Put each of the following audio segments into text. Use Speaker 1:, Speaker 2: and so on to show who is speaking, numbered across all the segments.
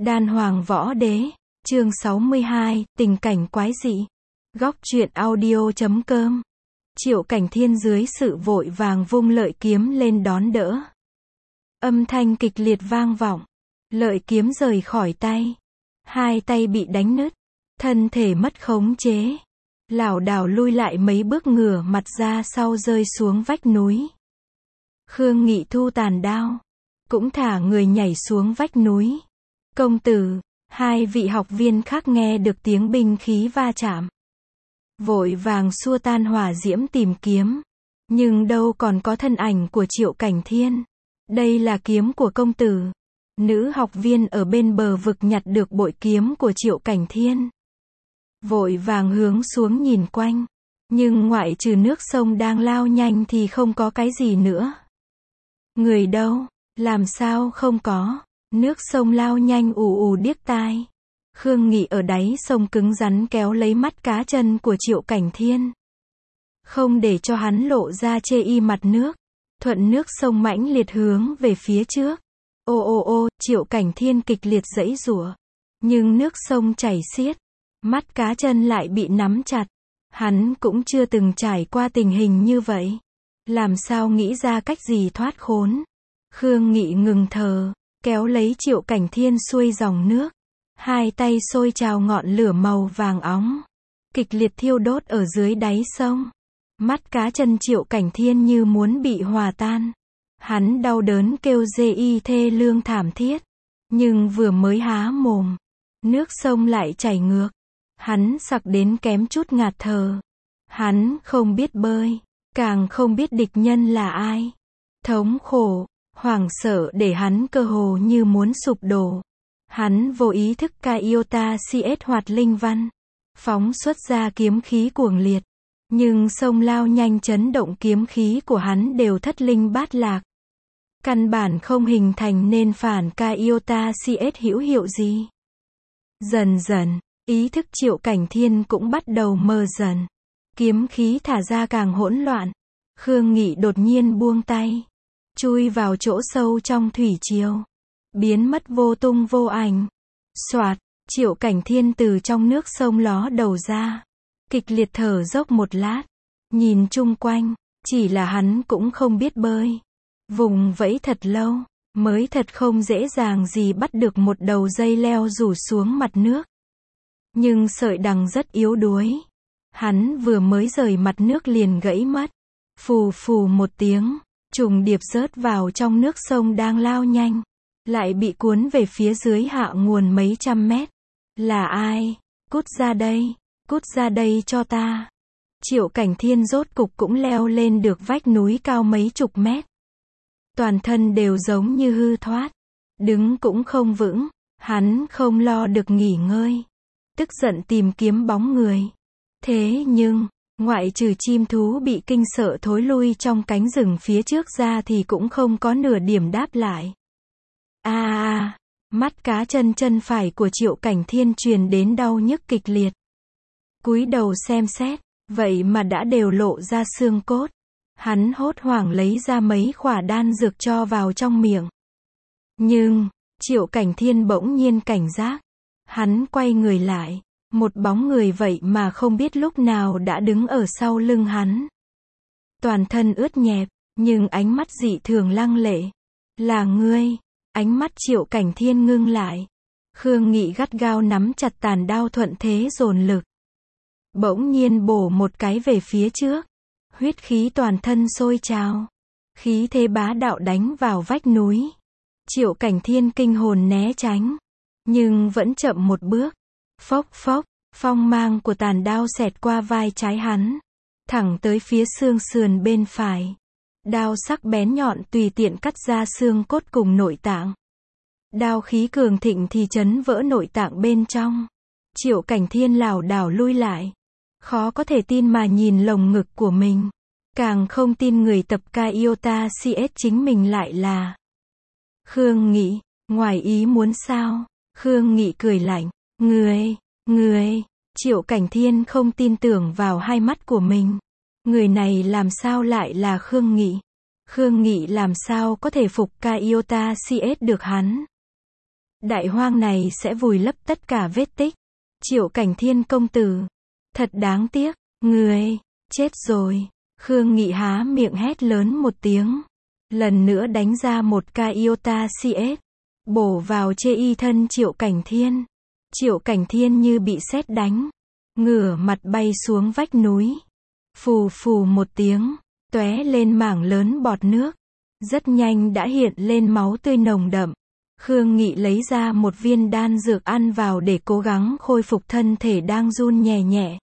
Speaker 1: Đan Hoàng Võ Đế, chương 62, tình cảnh quái dị. Góc truyện audio.com. Triệu Cảnh Thiên dưới sự vội vàng vung lợi kiếm lên đón đỡ. Âm thanh kịch liệt vang vọng. Lợi kiếm rời khỏi tay. Hai tay bị đánh nứt. Thân thể mất khống chế. Lảo đảo lui lại mấy bước, ngửa mặt ra sau rơi xuống vách núi. Khương Nghị thu tàn đao. Cũng thả người nhảy xuống vách núi. Công tử, hai vị học viên khác nghe được tiếng binh khí va chạm. Vội vàng xua tan hỏa diễm tìm kiếm. Nhưng đâu còn có thân ảnh của Triệu Cảnh Thiên. Đây là kiếm của công tử. Nữ học viên ở bên bờ vực nhặt được bội kiếm của Triệu Cảnh Thiên. Vội vàng hướng xuống nhìn quanh. Nhưng ngoại trừ nước sông đang lao nhanh thì không có cái gì nữa. Người đâu? Làm sao không có? Nước sông lao nhanh ù ù điếc tai. Khương Nghị ở đáy sông cứng rắn kéo lấy mắt cá chân của Triệu Cảnh Thiên. Không để cho hắn lộ ra chê y mặt nước. Thuận nước sông mãnh liệt hướng về phía trước. Ô ô ô, Triệu Cảnh Thiên kịch liệt giãy giụa. Nhưng nước sông chảy xiết. Mắt cá chân lại bị nắm chặt. Hắn cũng chưa từng trải qua tình hình như vậy. Làm sao nghĩ ra cách gì thoát khốn. Khương Nghị ngừng thở, kéo lấy Triệu Cảnh Thiên xuôi dòng nước. Hai tay sôi trào ngọn lửa màu vàng óng. Kịch liệt thiêu đốt ở dưới đáy sông. Mắt cá chân Triệu Cảnh Thiên như muốn bị hòa tan. Hắn đau đớn kêu rê y thê lương thảm thiết. Nhưng vừa mới há mồm, nước sông lại chảy ngược. Hắn sặc đến kém chút ngạt thở. Hắn không biết bơi, càng không biết địch nhân là ai. Thống khổ, hoảng sợ để hắn cơ hồ như muốn sụp đổ. Hắn vô ý thức Kaiota CS hoạt linh văn. Phóng xuất ra kiếm khí cuồng liệt. Nhưng sông lao nhanh chấn động kiếm khí của hắn đều thất linh bát lạc. Căn bản không hình thành nên phản Kaiota CS hữu hiệu gì. Dần dần, ý thức Triệu Cảnh Thiên cũng bắt đầu mờ dần. Kiếm khí thả ra càng hỗn loạn. Khương Nghị đột nhiên buông tay. Chui vào chỗ sâu trong thủy triều. Biến mất vô tung vô ảnh. Soạt, Triệu Cảnh Thiên từ trong nước sông ló đầu ra. Kịch liệt thở dốc một lát. Nhìn chung quanh, chỉ là hắn cũng không biết bơi. Vùng vẫy thật lâu, mới thật không dễ dàng gì bắt được một đầu dây leo rủ xuống mặt nước. Nhưng sợi đằng rất yếu đuối. Hắn vừa mới rời mặt nước liền gãy mất. Phù phù một tiếng, trùng điệp rớt vào trong nước sông đang lao nhanh. Lại bị cuốn về phía dưới hạ nguồn mấy trăm mét. Là ai? Cút ra đây, cút ra đây cho ta. Triệu Cảnh Thiên rốt cục cũng leo lên được vách núi cao mấy chục mét. Toàn thân đều giống như hư thoát. Đứng cũng không vững, hắn không lo được nghỉ ngơi. Tức giận tìm kiếm bóng người. Thế nhưng, ngoại trừ chim thú bị kinh sợ thối lui trong cánh rừng phía trước ra thì cũng không có nửa điểm đáp lại. Mắt cá chân phải của Triệu Cảnh Thiên truyền đến đau nhức kịch liệt. Cúi đầu xem xét, vậy mà đã đều lộ ra xương cốt. Hắn hốt hoảng lấy ra mấy khỏa đan dược cho vào trong miệng. Nhưng, Triệu Cảnh Thiên bỗng nhiên cảnh giác. Hắn quay người lại. Một bóng người vậy mà không biết lúc nào đã đứng ở sau lưng hắn. Toàn thân ướt nhẹp, nhưng ánh mắt dị thường lăng lệ. Là ngươi. Ánh mắt Triệu Cảnh Thiên ngưng lại. Khương Nghị gắt gao nắm chặt tàn đao thuận thế dồn lực. Bỗng nhiên bổ một cái về phía trước. Huyết khí toàn thân sôi trào. Khí thế bá đạo đánh vào vách núi. Triệu Cảnh Thiên kinh hồn né tránh. Nhưng vẫn chậm một bước. Phốc phốc, phong mang của tàn đao xẹt qua vai trái hắn. Thẳng tới phía xương sườn bên phải. Đao sắc bén nhọn tùy tiện cắt ra xương cốt cùng nội tạng. Đao khí cường thịnh thì chấn vỡ nội tạng bên trong. Triệu Cảnh Thiên lảo đảo lui lại. Khó có thể tin mà nhìn lồng ngực của mình. Càng không tin người tập Kaiota CS chính mình lại là Khương Nghị. Ngoài ý muốn sao? Khương Nghị cười lạnh. Người. Triệu Cảnh Thiên không tin tưởng vào hai mắt của mình. Người này làm sao lại là Khương Nghị? Khương Nghị làm sao có thể phục Kaiota CS được hắn? Đại hoang này sẽ vùi lấp tất cả vết tích. Triệu Cảnh Thiên công tử. Thật đáng tiếc. Người. Chết rồi. Khương Nghị há miệng hét lớn một tiếng. Lần nữa đánh ra một ca iota CS. Bổ vào chê y thân Triệu Cảnh Thiên. Triệu Cảnh Thiên như bị sét đánh. Ngửa mặt bay xuống vách núi. Phù phù một tiếng. Tóe lên mảng lớn bọt nước. Rất nhanh đã hiện lên máu tươi nồng đậm. Khương Nghị lấy ra một viên đan dược ăn vào để cố gắng khôi phục thân thể đang run nhẹ nhẹ.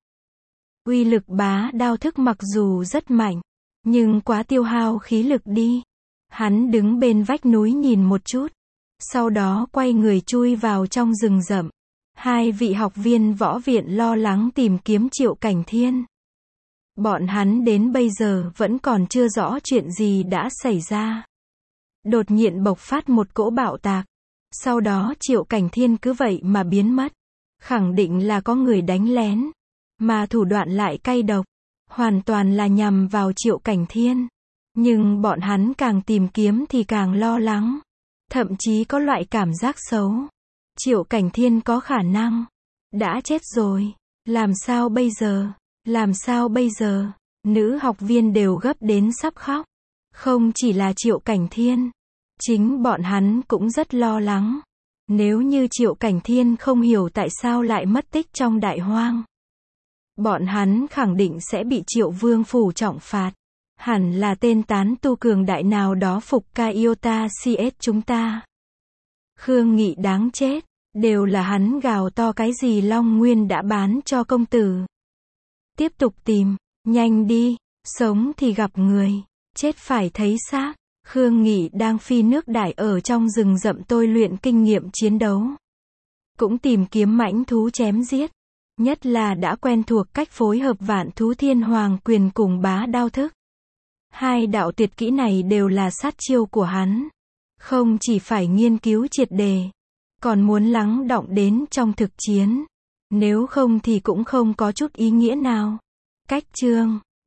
Speaker 1: Uy lực bá đao thức mặc dù rất mạnh, nhưng quá tiêu hao khí lực đi. Hắn đứng bên vách núi nhìn một chút. Sau đó quay người chui vào trong rừng rậm. Hai vị học viên võ viện lo lắng tìm kiếm Triệu Cảnh Thiên. Bọn hắn đến bây giờ vẫn còn chưa rõ chuyện gì đã xảy ra. Đột nhiên bộc phát một cỗ bạo tạc. Sau đó Triệu Cảnh Thiên cứ vậy mà biến mất. Khẳng định là có người đánh lén. Mà thủ đoạn lại cay độc. Hoàn toàn là nhằm vào Triệu Cảnh Thiên. Nhưng bọn hắn càng tìm kiếm thì càng lo lắng. Thậm chí có loại cảm giác xấu. Triệu Cảnh Thiên có khả năng đã chết rồi. Làm sao bây giờ? Làm sao bây giờ? Nữ học viên đều gấp đến sắp khóc. Không chỉ là Triệu Cảnh Thiên. Chính bọn hắn cũng rất lo lắng. Nếu như Triệu Cảnh Thiên không hiểu tại sao lại mất tích trong đại hoang. Bọn hắn khẳng định sẽ bị Triệu Vương phủ trọng phạt. Hẳn là tên tán tu cường đại nào đó phục ca iota CS chúng ta. Khương Nghị đáng chết. Đều là hắn gào to cái gì Long Nguyên đã bán cho công tử. Tiếp tục tìm. Nhanh đi. Sống thì gặp người. Chết phải thấy xác. Khương Nghị đang phi nước đại ở trong rừng rậm tôi luyện kinh nghiệm chiến đấu. Cũng tìm kiếm mãnh thú chém giết. Nhất là đã quen thuộc cách phối hợp Vạn Thú Thiên Hoàng quyền cùng bá đao thức. Hai đạo tuyệt kỹ này đều là sát chiêu của hắn. Không chỉ phải nghiên cứu triệt đề, còn muốn lắng đọng đến trong thực chiến. Nếu không thì cũng không có chút ý nghĩa nào. Cách chương